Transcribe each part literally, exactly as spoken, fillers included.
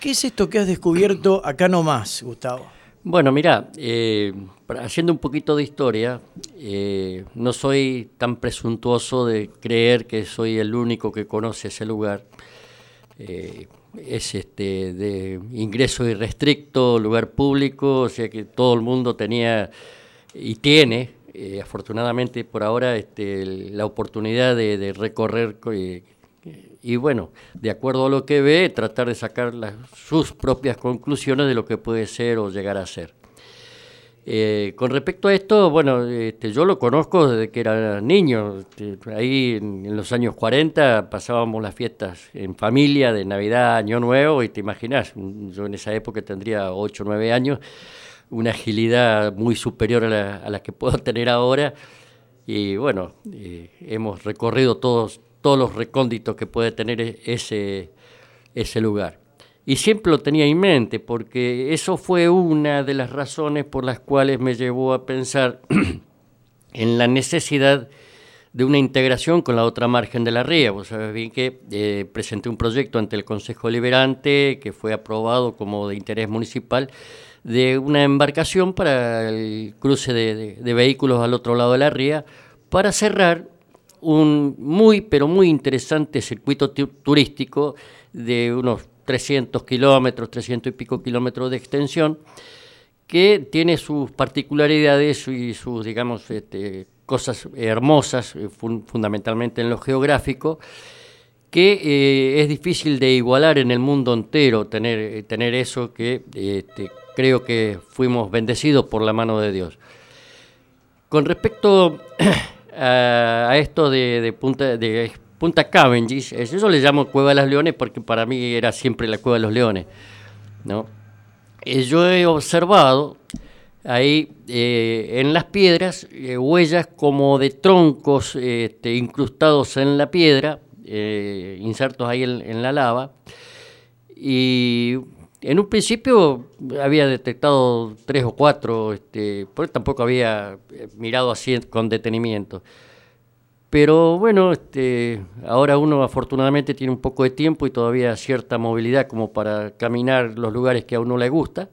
¿Qué es esto que has descubierto acá nomás, Gustavo? Bueno, mira, eh, haciendo un poquito de historia, eh, no soy tan presuntuoso de creer que soy el único que conoce ese lugar. Eh, es este de ingreso irrestricto, lugar público, o sea que todo el mundo tenía y tiene, eh, afortunadamente por ahora, este, la oportunidad de, de recorrer eh, y bueno, de acuerdo a lo que ve, tratar de sacar las, sus propias conclusiones de lo que puede ser o llegar a ser. Eh, con respecto a esto, bueno, este, yo lo conozco desde que era niño. Este, ahí en, en los años cuarenta pasábamos las fiestas en familia de Navidad, Año Nuevo, y te imaginas, yo en esa época tendría ocho o nueve años, una agilidad muy superior a la, a la que puedo tener ahora. Y bueno, eh, hemos recorrido todos todos los recónditos que puede tener ese, ese lugar. Y siempre lo tenía en mente, porque eso fue una de las razones por las cuales me llevó a pensar en la necesidad de una integración con la otra margen de la ría. Vos sabés bien que eh, presenté un proyecto ante el Consejo Deliberante que fue aprobado como de interés municipal, de una embarcación para el cruce de, de, de vehículos al otro lado de la ría, para cerrar un muy, pero muy interesante circuito turístico de unos trescientos kilómetros, trescientos y pico kilómetros de extensión, que tiene sus particularidades y sus, digamos, este, cosas hermosas, fun fundamentalmente en lo geográfico, que eh, es difícil de igualar en el mundo entero, tener, tener eso que este, creo que fuimos bendecidos por la mano de Dios. Con respecto a, a esto de, de, Punta, de Punta Cavendish, eso le llamo Cueva de los Leones porque para mí era siempre la Cueva de los Leones, ¿no? Eh, yo he observado ahí eh, en las piedras eh, huellas como de troncos este, incrustados en la piedra, eh, insertos ahí en, en la lava, y en un principio había detectado tres o cuatro, este, porque tampoco había mirado así con detenimiento. Pero bueno, este, ahora uno afortunadamente tiene un poco de tiempo y todavía cierta movilidad como para caminar los lugares que a uno le gusta.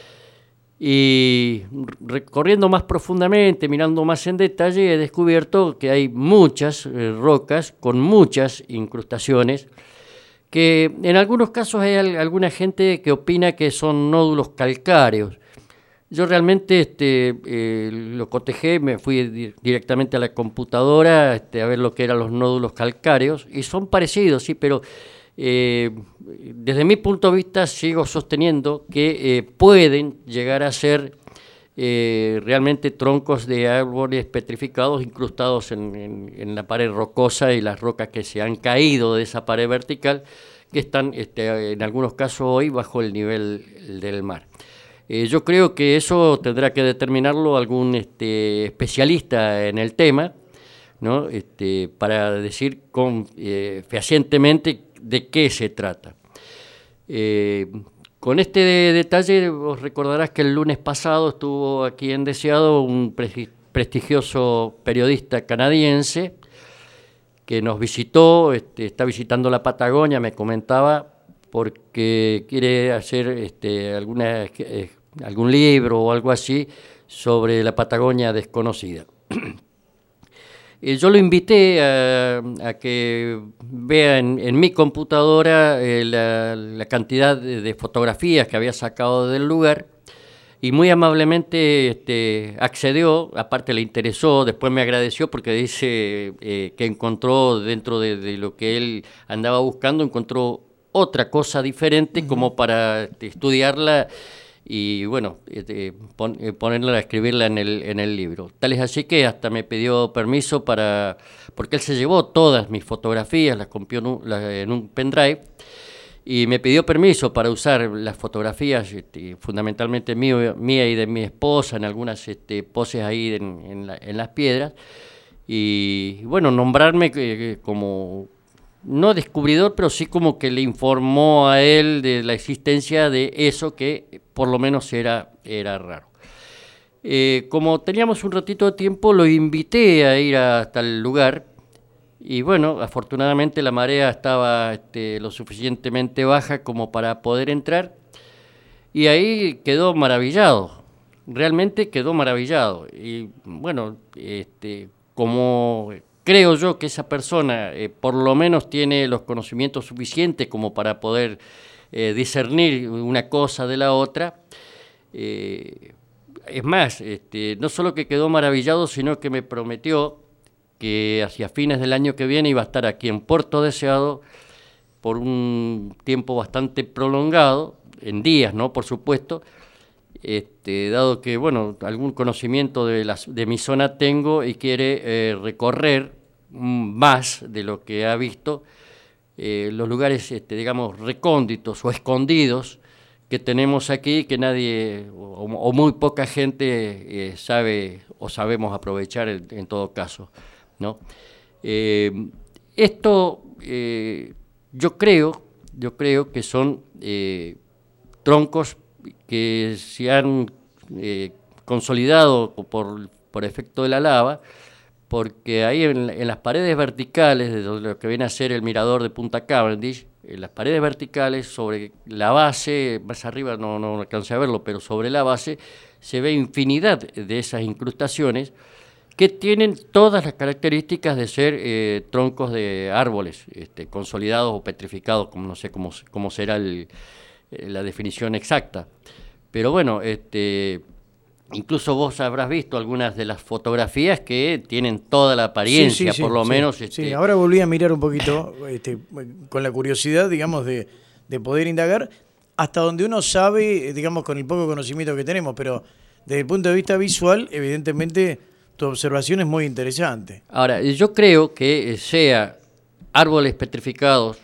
Y recorriendo más profundamente, mirando más en detalle, he descubierto que hay muchas eh, rocas con muchas incrustaciones, que en algunos casos hay alguna gente que opina que son nódulos calcáreos. Yo realmente este, eh, lo cotejé, me fui di directamente a la computadora este, a ver lo que eran los nódulos calcáreos, y son parecidos, sí, pero eh, desde mi punto de vista sigo sosteniendo que eh, pueden llegar a ser eh, realmente troncos de árboles petrificados incrustados en, en, en la pared rocosa y las rocas que se han caído de esa pared vertical, que están este, en algunos casos hoy bajo el nivel del mar. Eh, yo creo que eso tendrá que determinarlo algún este, especialista en el tema, ¿no? Este, para decir con, eh, fehacientemente de qué se trata. Eh, con este de, detalle, vos recordarás que el lunes pasado estuvo aquí en Deseado un pre prestigioso periodista canadiense que nos visitó, este, está visitando la Patagonia, me comentaba, porque quiere hacer este, alguna, eh, algún libro o algo así sobre la Patagonia desconocida. Eh, yo lo invité a, a que vea en, en mi computadora eh, la, la cantidad de, de fotografías que había sacado del lugar, y muy amablemente este, accedió, aparte le interesó, después me agradeció porque dice eh, que encontró dentro de, de lo que él andaba buscando, encontró otra cosa diferente como para este, estudiarla y bueno, este, pon, eh, ponerla a escribirla en el, en el libro. Tal es así que hasta me pidió permiso para, porque él se llevó todas mis fotografías, las copió en un, las, en un pendrive, y me pidió permiso para usar las fotografías, este, fundamentalmente mío, mía y de mi esposa, en algunas este, poses ahí en, en, la, en las piedras, y bueno, nombrarme eh, como, no descubridor, pero sí como que le informó a él de la existencia de eso que por lo menos era, era raro. Eh, como teníamos un ratito de tiempo, lo invité a ir hasta el lugar, y bueno, afortunadamente la marea estaba este, lo suficientemente baja como para poder entrar, y ahí quedó maravillado, realmente quedó maravillado. Y bueno, este, como creo yo que esa persona eh, por lo menos tiene los conocimientos suficientes como para poder eh, discernir una cosa de la otra, eh, es más, este, no solo que quedó maravillado, sino que me prometió que hacia fines del año que viene iba a estar aquí en Puerto Deseado por un tiempo bastante prolongado, en días, ¿no? Por supuesto, este, dado que, bueno, algún conocimiento de, las, de mi zona tengo y quiere eh, recorrer más de lo que ha visto, eh, los lugares, este, digamos, recónditos o escondidos que tenemos aquí, que nadie o, o muy poca gente eh, sabe o sabemos aprovechar en, en todo caso, ¿no? Eh, esto eh, yo creo, yo creo que son eh, troncos que se han eh, consolidado por, por efecto de la lava, porque ahí en, en las paredes verticales de lo que viene a ser el mirador de Punta Cavendish, en las paredes verticales sobre la base, más arriba no, no alcancé a verlo, pero sobre la base se ve infinidad de esas incrustaciones que tienen todas las características de ser eh, troncos de árboles este, consolidados o petrificados, como no sé cómo, cómo será el, eh, la definición exacta. Pero bueno, este, incluso vos habrás visto algunas de las fotografías que tienen toda la apariencia, sí, sí, por lo sí, menos. Sí, este... sí, ahora volví a mirar un poquito este, con la curiosidad, digamos, de, de poder indagar hasta donde uno sabe, digamos, con el poco conocimiento que tenemos, pero desde el punto de vista visual, evidentemente, tu observación es muy interesante. Ahora, yo creo que sea árboles petrificados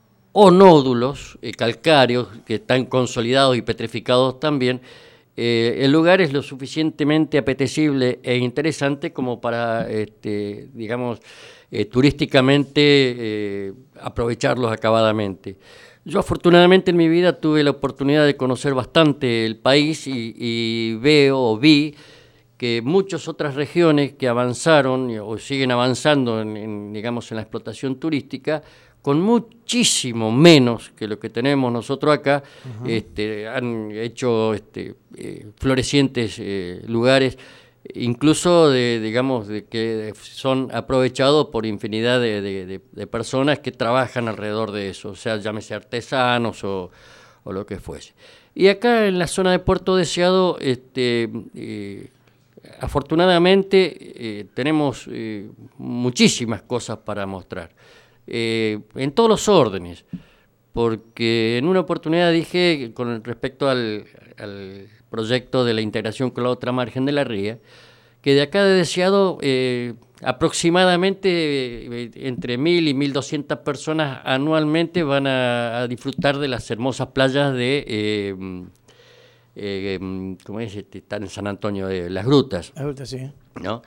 o nódulos eh, calcáreos que están consolidados y petrificados también, eh, el lugar es lo suficientemente apetecible e interesante como para, este, digamos, eh, turísticamente eh, aprovecharlos acabadamente. Yo afortunadamente en mi vida tuve la oportunidad de conocer bastante el país y, y veo o vi que muchas otras regiones que avanzaron o siguen avanzando en, en, digamos, en la explotación turística, con muchísimo menos que lo que tenemos nosotros acá, uh-huh. este, han hecho este, eh, florecientes eh, lugares, incluso de, digamos, de que son aprovechados por infinidad de, de, de, de personas que trabajan alrededor de eso, o sea, llámese artesanos o, o lo que fuese. Y acá en la zona de Puerto Deseado, este, eh, afortunadamente eh, tenemos eh, muchísimas cosas para mostrar, eh, en todos los órdenes, porque en una oportunidad dije con respecto al, al proyecto de la integración con la otra margen de la ría, que de acá de Deseado eh, aproximadamente eh, entre mil y mil doscientas personas anualmente van a, a disfrutar de las hermosas playas de... Eh, Eh, ¿cómo es? Están en San Antonio de Las Grutas. Las Grutas, sí. ¿No?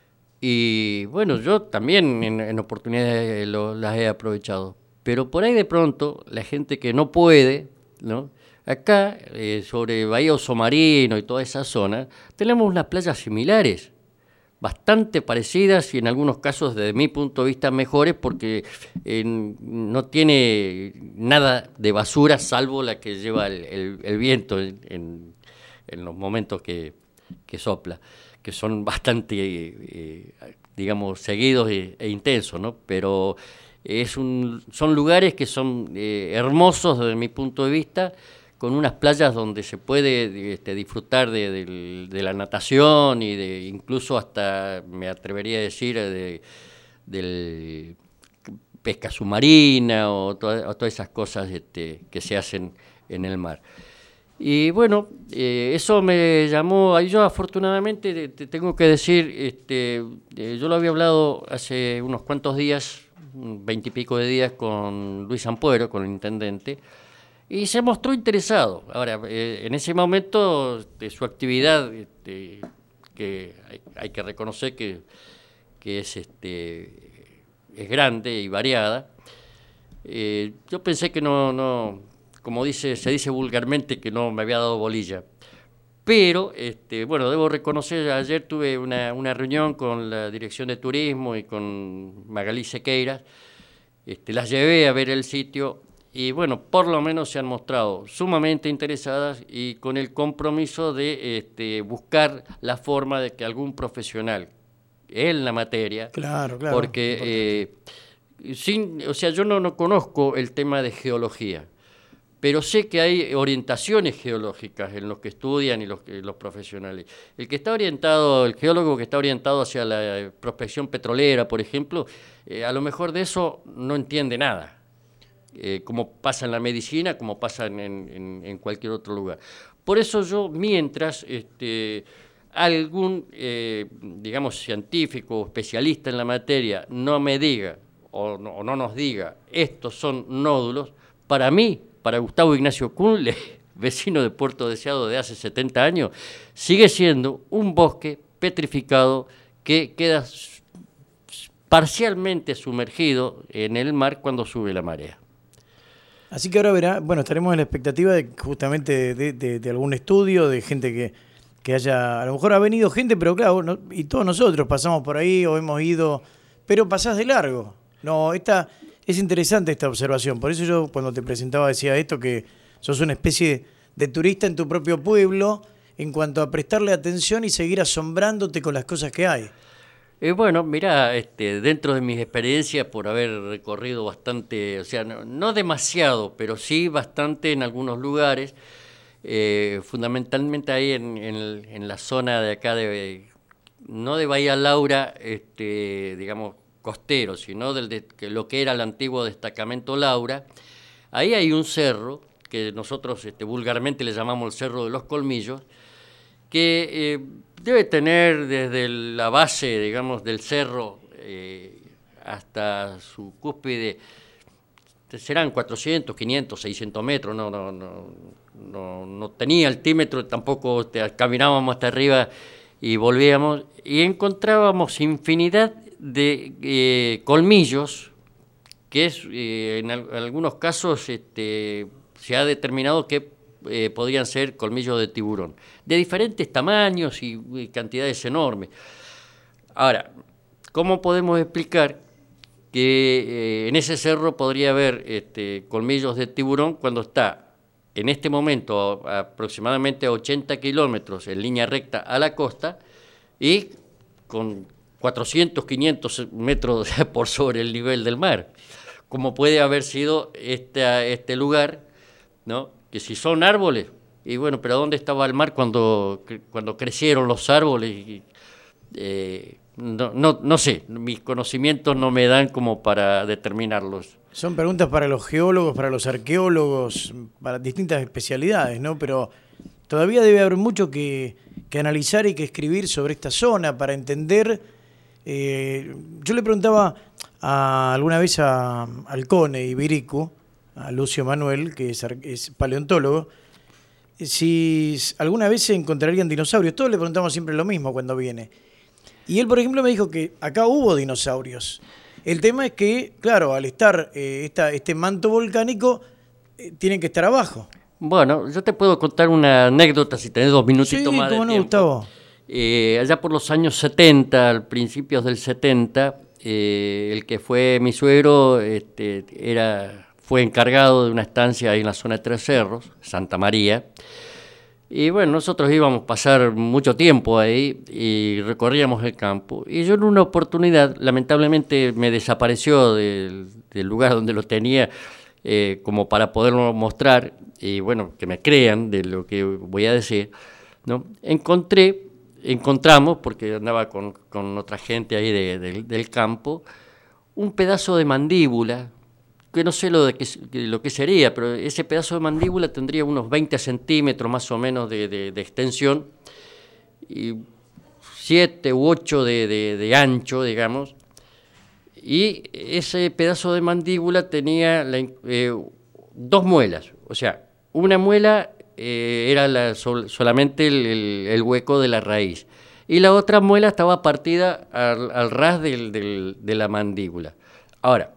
Y bueno, yo también en, en oportunidades lo, las he aprovechado. Pero por ahí de pronto, la gente que no puede, ¿no? Acá, eh, sobre Bahía Oso Marino y toda esa zona, tenemos unas playas similares, bastante parecidas y en algunos casos, desde mi punto de vista, mejores, porque eh, no tiene nada de basura salvo la que lleva el, el, el viento en, en, en los momentos que, que sopla, que son bastante, eh, digamos, seguidos e, e intensos, ¿no? Pero es un, son lugares que son eh, hermosos desde mi punto de vista, con unas playas donde se puede este, disfrutar de, de, de la natación y de incluso hasta, me atrevería a decir, de, de pesca submarina o, toda, o todas esas cosas este, que se hacen en el mar. Y bueno, eh, eso me llamó, yo afortunadamente te tengo que decir, este, eh, yo lo había hablado hace unos cuantos días, veintipico de días con Luis Ampuero, con el intendente, y se mostró interesado. Ahora, eh, en ese momento, de su actividad, este, que hay, hay que reconocer que, que es, este, es grande y variada, eh, yo pensé que no, no, como dice, se dice vulgarmente, que no me había dado bolilla. Pero, este, bueno, debo reconocer, ayer tuve una, una reunión con la Dirección de Turismo y con Magalí Sequeiras, este, las llevé a ver el sitio y, bueno, por lo menos se han mostrado sumamente interesadas y con el compromiso de este, buscar la forma de que algún profesional en la materia, claro, claro, porque, eh, sin, o sea, yo no, no conozco el tema de geología, pero sé que hay orientaciones geológicas en los que estudian y los, los profesionales. El que está orientado, el geólogo que está orientado hacia la prospección petrolera, por ejemplo, eh, a lo mejor de eso no entiende nada, eh, como pasa en la medicina, como pasa en, en, en cualquier otro lugar. Por eso yo, mientras este, algún, eh, digamos, científico o especialista en la materia no me diga o no, o no nos diga, estos son nódulos, para mí, para Gustavo Ignacio Cunle, vecino de Puerto Deseado de hace setenta años, sigue siendo un bosque petrificado que queda parcialmente sumergido en el mar cuando sube la marea. Así que ahora verá, bueno, estaremos en la expectativa de justamente de, de, de algún estudio, de gente que, que haya, a lo mejor ha venido gente, pero claro, no, y todos nosotros pasamos por ahí o hemos ido, pero pasás de largo. No, esta... Es interesante esta observación, por eso yo cuando te presentaba decía esto, que sos una especie de turista en tu propio pueblo en cuanto a prestarle atención y seguir asombrándote con las cosas que hay. Eh, bueno, mirá, este, dentro de mis experiencias, por haber recorrido bastante, o sea, no, no demasiado, pero sí bastante en algunos lugares, eh, fundamentalmente ahí en, en, en la zona de acá, de no de Bahía Laura, este, digamos, costero, sino del de, que lo que era el antiguo destacamento Laura. Ahí hay un cerro que nosotros este, vulgarmente le llamamos el Cerro de los Colmillos, que eh, debe tener desde la base, digamos, del cerro eh, hasta su cúspide, serán cuatrocientos, quinientos, seiscientos metros, no, no, no, no, no tenía altímetro, tampoco te, caminábamos hasta arriba y volvíamos, y encontrábamos infinidad de eh, colmillos, que es eh, en, al, en algunos casos este, se ha determinado que eh, podrían ser colmillos de tiburón, de diferentes tamaños y, y cantidades enormes. Ahora, ¿cómo podemos explicar que eh, en ese cerro podría haber este, colmillos de tiburón cuando está en este momento a, a aproximadamente a ochenta kilómetros en línea recta a la costa y con cuatrocientos, quinientos metros por sobre el nivel del mar? Como puede haber sido este, este lugar, ¿no? Que si son árboles, y bueno, pero ¿dónde estaba el mar cuando, cuando crecieron los árboles? Y, eh, no, no, no sé, mis conocimientos no me dan como para determinarlos. Son preguntas para los geólogos, para los arqueólogos, para distintas especialidades, ¿no? Pero todavía debe haber mucho que, que analizar y que escribir sobre esta zona para entender. Eh, yo le preguntaba a, alguna vez a Alcone Ibiricu, a Lucio Manuel, que es, es paleontólogo, si alguna vez se encontrarían dinosaurios. Todos le preguntamos siempre lo mismo cuando viene. Y él, por ejemplo, me dijo que acá hubo dinosaurios. El tema es que, claro, al estar eh, esta, este manto volcánico, eh, tienen que estar abajo. Bueno, yo te puedo contar una anécdota si tenés dos minutitos sí, más de cómo no, tiempo. Gustavo. Eh, allá por los años setenta, al principios del setenta, eh, el que fue mi suegro este, era, fue encargado de una estancia ahí en la zona de Tres Cerros, Santa María. Y bueno, nosotros íbamos a pasar mucho tiempo ahí y recorríamos el campo. Y yo en una oportunidad, lamentablemente me desapareció del, del lugar donde lo tenía eh, como para poderlo mostrar y bueno, que me crean de lo que voy a decir, ¿no? Encontré, encontramos, porque andaba con, con otra gente ahí de, de, del campo, un pedazo de mandíbula, que no sé lo, de que, lo que sería, pero ese pedazo de mandíbula tendría unos veinte centímetros más o menos de, de, de extensión y siete u ocho de, de, de ancho, digamos, y ese pedazo de mandíbula tenía la, eh, dos muelas, o sea, una muela eh, era la, sol, solamente el, el, el hueco de la raíz y la otra muela estaba partida al, al ras del, del, de la mandíbula. Ahora,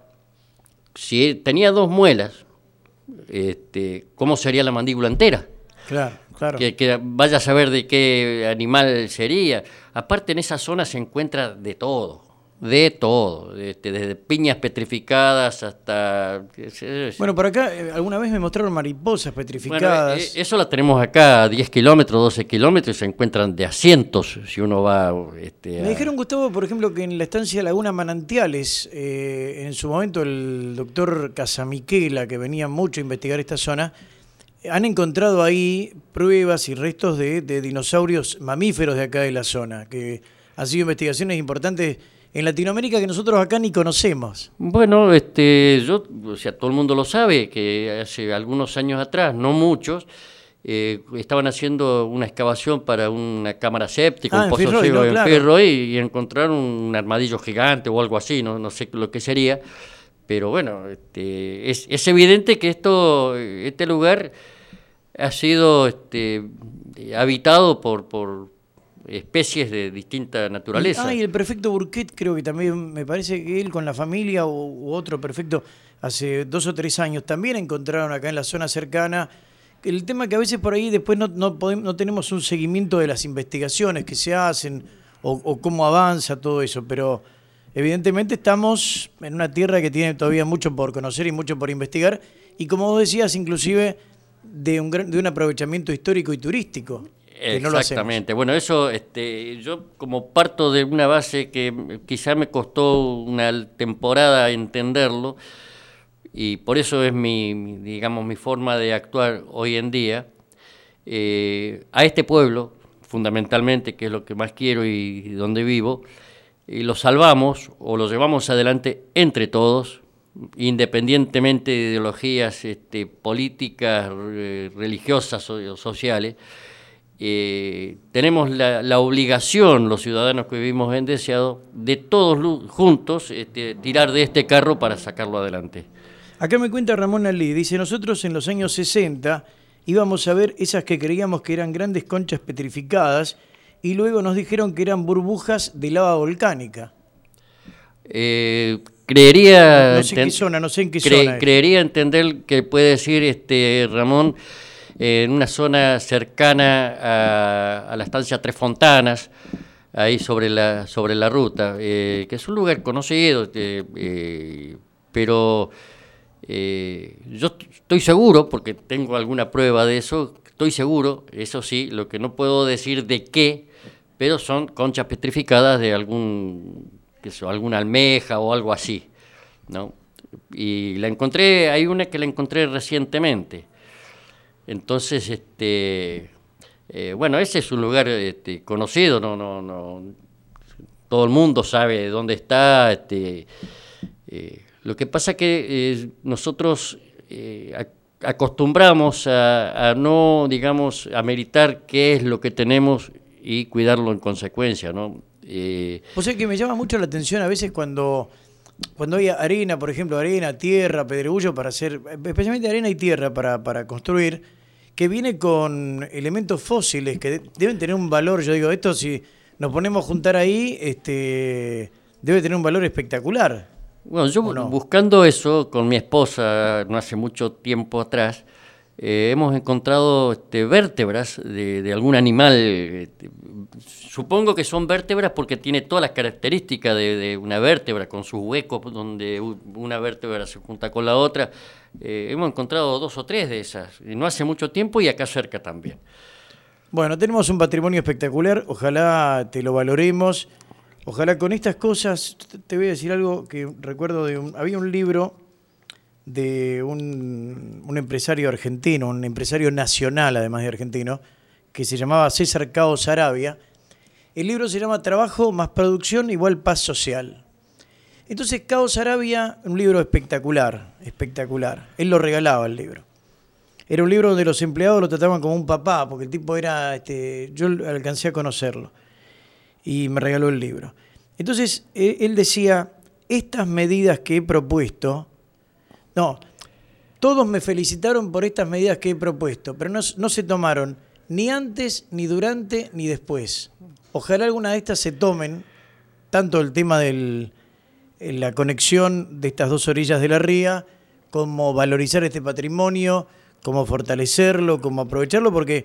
si tenía dos muelas, este, ¿cómo sería la mandíbula entera? Claro, Claro. Que, que vaya a saber de qué animal sería. Aparte, en esa zona se encuentra de todo, de todo, este, desde piñas petrificadas hasta... Bueno, por acá eh, alguna vez me mostraron mariposas petrificadas. Bueno, eh, eso la tenemos acá a diez kilómetros, doce kilómetros, y se encuentran de a cientos si uno va... Este, a... Me dijeron, Gustavo, por ejemplo, que en la estancia Laguna Manantiales, eh, en su momento el doctor Casamiquela, que venía mucho a investigar esta zona, han encontrado ahí pruebas y restos de, de dinosaurios mamíferos de acá de la zona, que han sido investigaciones importantes en Latinoamérica que nosotros acá ni conocemos. Bueno, este, yo, o sea, todo el mundo lo sabe, que hace algunos años atrás, no muchos, eh, estaban haciendo una excavación para una cámara séptica, ah, un en pozo Firroy, ciego ¿no? en Claro. Firroy, y encontraron un armadillo gigante o algo así, no, no sé lo que sería, pero bueno, este, es, es evidente que esto, este lugar ha sido este, habitado por, por especies de distinta naturaleza. Y, ah, y el prefecto Burquet, creo que también, me parece que él con la familia u, u otro prefecto, hace dos o tres años, también encontraron acá en la zona cercana. El tema que a veces por ahí después no, no, podemos, no tenemos un seguimiento de las investigaciones que se hacen o, o cómo avanza todo eso, pero evidentemente estamos en una tierra que tiene todavía mucho por conocer y mucho por investigar, y como vos decías, inclusive de un, gran, de un aprovechamiento histórico y turístico. Que no lo Exactamente. Bueno, eso, este, yo como parto de una base que quizá me costó una temporada entenderlo, y por eso es mi, mi digamos, mi forma de actuar hoy en día, eh, a este pueblo, fundamentalmente, que es lo que más quiero y, y donde vivo, y lo salvamos o lo llevamos adelante entre todos, independientemente de ideologías este, políticas, eh, religiosas o sociales. Eh, tenemos la, la obligación, los ciudadanos que vivimos en Deseado, de todos juntos este, tirar de este carro para sacarlo adelante. Acá me cuenta Ramón Alí, dice, nosotros en los años sesenta íbamos a ver esas que creíamos que eran grandes conchas petrificadas y luego nos dijeron que eran burbujas de lava volcánica. Eh, creería... No, no sé en qué zona, no sé en qué cre, zona. Creería entender que puede decir este Ramón, eh, en una zona cercana a, a la estancia Tres Fontanas, ahí sobre la, sobre la ruta, eh, que es un lugar conocido, eh, eh, pero... Eh, yo estoy seguro, porque tengo alguna prueba de eso, estoy seguro, eso sí, lo que no puedo decir de qué, pero son conchas petrificadas de algún, qué sé, alguna almeja o algo así, ¿no? Y la encontré, hay una que la encontré recientemente. Entonces, este, eh, bueno, ese es un lugar este, conocido, no, no, no, todo el mundo sabe dónde está, este, eh, lo que pasa es que eh, nosotros eh, acostumbramos a, a no, digamos, a meditar qué es lo que tenemos y cuidarlo en consecuencia, ¿no? Eh, o sea que me llama mucho la atención a veces cuando, cuando hay arena, por ejemplo, arena, tierra, pedregullo para hacer, especialmente arena y tierra para, para construir, que viene con elementos fósiles que de, deben tener un valor. Yo digo, esto si nos ponemos a juntar ahí, este, debe tener un valor espectacular. Bueno, yo no? buscando eso con mi esposa no hace mucho tiempo atrás, eh, hemos encontrado este, vértebras de, de algún animal. Este, supongo que son vértebras porque tiene todas las características de, de una vértebra, con sus huecos donde una vértebra se junta con la otra. Eh, hemos encontrado dos o tres de esas, y no hace mucho tiempo y acá cerca también. Bueno, tenemos un patrimonio espectacular, ojalá te lo valoremos. Ojalá con estas cosas, te voy a decir algo que recuerdo de un, había un libro de un, un empresario argentino, un empresario nacional además de argentino, que se llamaba César Cao Sarabia. El libro se llama Trabajo más producción igual paz social. Entonces Cao Sarabia, un libro espectacular, espectacular. Él lo regalaba el libro. Era un libro donde los empleados lo trataban como un papá, porque el tipo era, este, yo alcancé a conocerlo. Y me regaló el libro. Entonces, él decía, estas medidas que he propuesto, no, todos me felicitaron por estas medidas que he propuesto, pero no, no se tomaron ni antes, ni durante, ni después. Ojalá alguna de estas se tomen, tanto el tema de la conexión de estas dos orillas de la ría, como valorizar este patrimonio, como fortalecerlo, como aprovecharlo, porque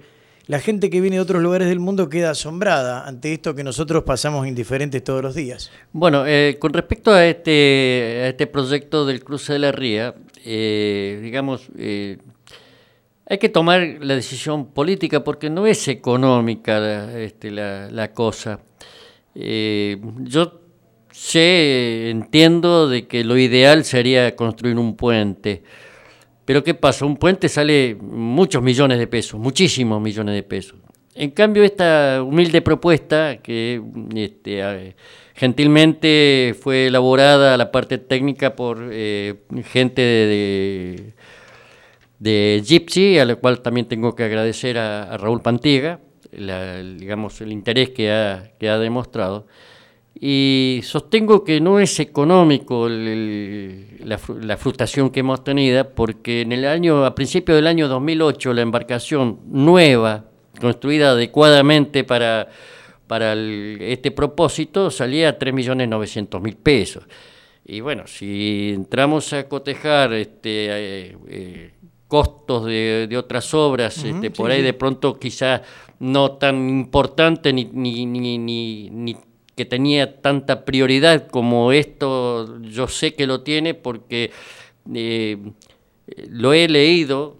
la gente que viene de otros lugares del mundo queda asombrada ante esto que nosotros pasamos indiferentes todos los días. Bueno, eh, con respecto a este, a este proyecto del cruce de la ría, eh, digamos, eh, hay que tomar la decisión política porque no es económica este, la, la cosa. Eh, yo sé, entiendo de que lo ideal sería construir un puente. Pero ¿qué pasa? Un puente sale muchos millones de pesos, muchísimos millones de pesos. En cambio, esta humilde propuesta, que este, gentilmente fue elaborada la parte técnica por eh, gente de, de, de Gypsy, a la cual también tengo que agradecer a, a Raúl Pantiega, la, digamos, el interés que ha, que ha demostrado. Y sostengo que no es económico el, el, la, la frustración que hemos tenido, porque en el año, a principios del año dos mil ocho, la embarcación nueva, construida adecuadamente para, para el, este propósito, salía a tres millones novecientos mil pesos. Y bueno, si entramos a cotejar este, eh, eh, costos de, de otras obras, uh-huh, este, por sí, ahí sí. de pronto quizá no tan importante ni, ni, ni, ni, ni que tenía tanta prioridad como esto, yo sé que lo tiene porque eh, lo he leído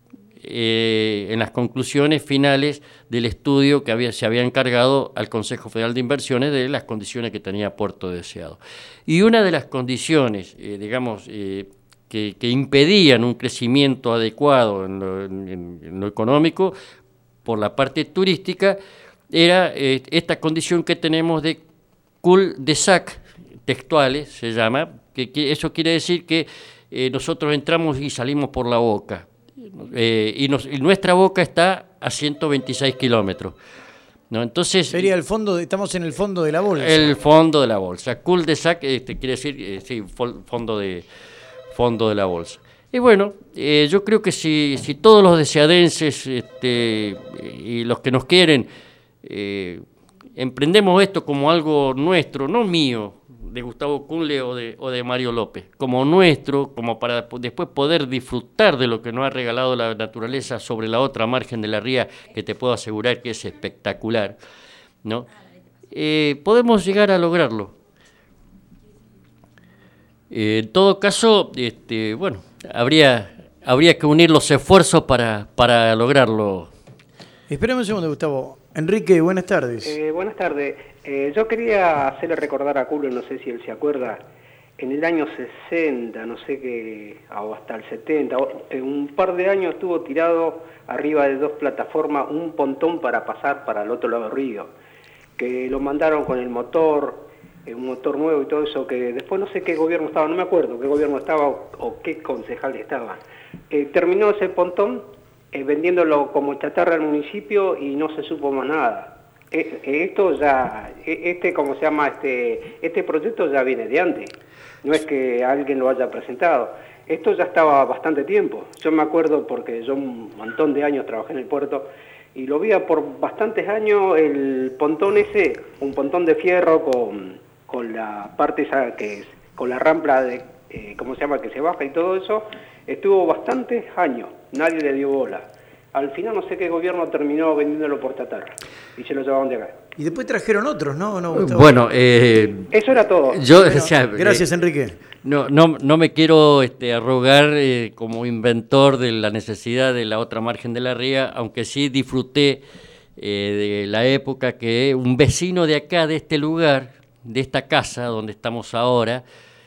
eh, en las conclusiones finales del estudio que había, se había encargado al Consejo Federal de Inversiones de las condiciones que tenía Puerto Deseado. Y una de las condiciones, eh, digamos, eh, que, que impedían un crecimiento adecuado en lo, en, en lo económico por la parte turística, era eh, esta condición que tenemos de cul-de-sac textuales, se llama, que, que eso quiere decir que eh, nosotros entramos y salimos por la boca, eh, y, nos, y nuestra boca está a ciento veintiséis kilómetros. ¿No? Entonces, sería el fondo, de, estamos en el fondo de la bolsa. El fondo de la bolsa. Cul-de-sac este, quiere decir, eh, sí, fondo de, fondo de la bolsa. Y bueno, eh, yo creo que si, si todos los deseadenses este, y los que nos quieren eh, emprendemos esto como algo nuestro, no mío, de Gustavo Cunle o de, o de Mario López, como nuestro, como para después poder disfrutar de lo que nos ha regalado la naturaleza sobre la otra margen de la ría, que te puedo asegurar que es espectacular, ¿no? Eh, podemos llegar a lograrlo. Eh, en todo caso, este, bueno, habría, habría que unir los esfuerzos para, para lograrlo. Espérame un segundo, Gustavo. Enrique, buenas tardes. Eh, buenas tardes. Eh, yo quería hacerle recordar a Culo, no sé si él se acuerda, en el año sesenta, no sé qué, o hasta el setenta, en un par de años estuvo tirado arriba de dos plataformas un pontón para pasar para el otro lado del río, que lo mandaron con el motor, un motor nuevo y todo eso, que después no sé qué gobierno estaba, no me acuerdo qué gobierno estaba o, o qué concejal estaba. Eh, terminó ese pontón eh, vendiéndolo como chatarra al municipio y no se supo más nada. Eh, esto ya, este, ¿cómo se llama? Este, este proyecto ya viene de antes, no es que alguien lo haya presentado. Esto ya estaba bastante tiempo. Yo me acuerdo porque yo un montón de años trabajé en el puerto y lo vi por bastantes años el pontón ese, un pontón de fierro con, con la parte esa que es, con la rampa de, eh, ¿cómo se llama? Que se baja y todo eso, estuvo bastantes años, nadie le dio bola. Al final no sé qué gobierno terminó vendiéndolo por chatarra y se lo llevaban de acá. Y después trajeron otros, ¿no? ¿No, bueno, eh, eso era todo. Yo, bueno, o sea, gracias, eh, Enrique. No, no, no me quiero este, arrogar eh, como inventor de la necesidad de la otra margen de la ría, aunque sí disfruté eh, de la época que un vecino de acá, de este lugar, de esta casa donde estamos ahora,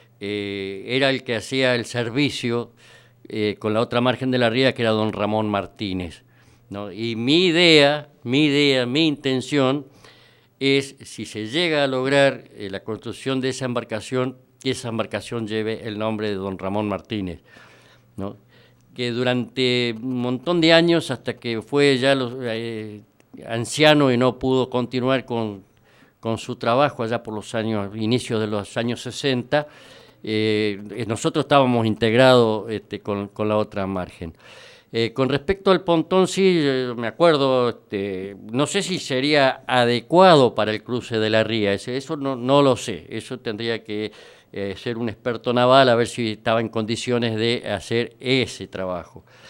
eh, era el que hacía el servicio Eh, con la otra margen de la ría, que era don Ramón Martínez, ¿no? Y mi idea, mi idea, mi intención es, si se llega a lograr eh, la construcción de esa embarcación, que esa embarcación lleve el nombre de don Ramón Martínez, ¿no? Que durante un montón de años, hasta que fue ya los, eh, anciano y no pudo continuar con, con su trabajo allá por los años, inicios de los años sesenta, Eh, nosotros estábamos integrados este, con, con la otra margen. Eh, con respecto al pontón, sí, eh, me acuerdo, este, no sé si sería adecuado para el cruce de la ría, eso, eso no, no lo sé, eso tendría que eh, ser un experto naval a ver si estaba en condiciones de hacer ese trabajo.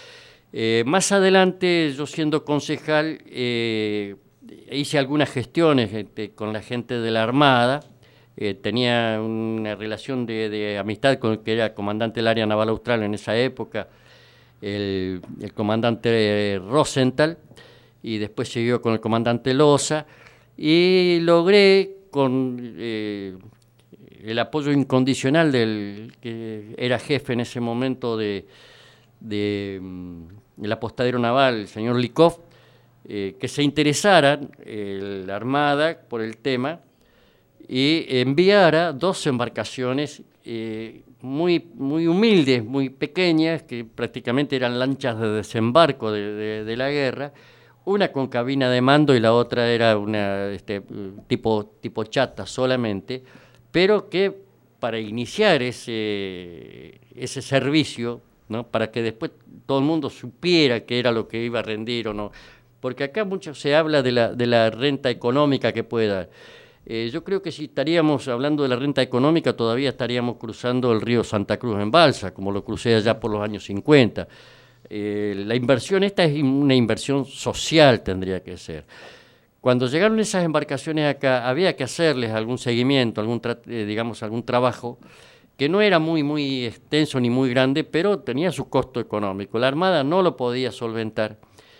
Eh, más adelante, yo siendo concejal, eh, hice algunas gestiones este, con la gente de la Armada. Eh, tenía una relación de, de amistad con el que era comandante del área naval austral en esa época, el, el comandante Rosenthal, y después siguió con el comandante Loza, y logré con eh, el apoyo incondicional del que era jefe en ese momento de, de, del apostadero naval, el señor Likov, eh, que se interesara eh, la Armada por el tema y enviara dos embarcaciones eh, muy, muy humildes, muy pequeñas, que prácticamente eran lanchas de desembarco de, de, de la guerra, una con cabina de mando y la otra era una este, tipo, tipo chata solamente, pero que para iniciar ese, ese servicio, ¿no? Para que después todo el mundo supiera qué era lo que iba a rendir o no, porque acá mucho se habla de la, de la renta económica que puede dar. Eh, yo creo que si estaríamos hablando de la renta económica, todavía estaríamos cruzando el río Santa Cruz en balsa, como lo crucé allá por los años cincuenta. Eh, la inversión esta es una inversión social, tendría que ser. Cuando llegaron esas embarcaciones acá, había que hacerles algún seguimiento, algún eh, digamos algún trabajo, que no era muy, muy extenso ni muy grande, pero tenía su costo económico. La Armada no lo podía solventar.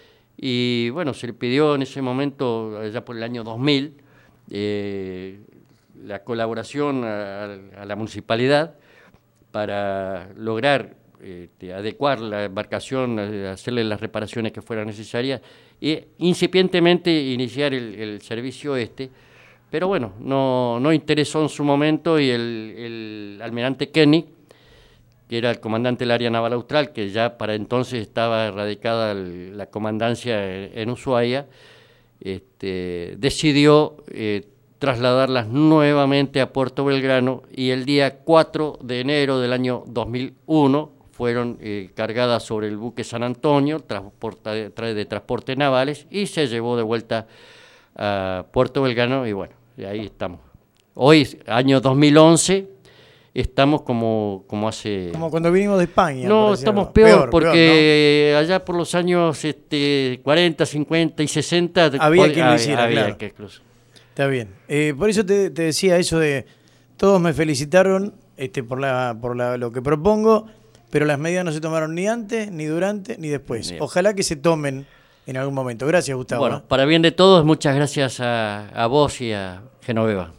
Y bueno, se le pidió en ese momento, allá por el año dos mil, Eh, la colaboración a, a la municipalidad para lograr eh, adecuar la embarcación, hacerle las reparaciones que fueran necesarias e incipientemente iniciar el, el servicio este, pero bueno, no, no interesó en su momento y el, el almirante Kenny, que era el comandante del área naval austral, que ya para entonces estaba radicada la comandancia en, en Ushuaia, Este, decidió eh, trasladarlas nuevamente a Puerto Belgrano y el día cuatro de enero del año dos mil uno fueron eh, cargadas sobre el buque San Antonio transporta, de transporte navales y se llevó de vuelta a Puerto Belgrano y bueno, y ahí estamos. Hoy, año dos mil once, estamos como, como hace... Como cuando vinimos de España. No, estamos peor, peor porque peor, ¿no? Allá por los años este, cuarenta, cincuenta y sesenta... Había pod- quien lo hiciera, había claro. Que incluso. Está bien. Eh, por eso te, te decía eso de... Todos me felicitaron este, por, la, por la, lo que propongo, pero las medidas no se tomaron ni antes, ni durante, ni después. Bien. Ojalá que se tomen en algún momento. Gracias, Gustavo. Bueno, para bien de todos, muchas gracias a, a vos y a Genoveva.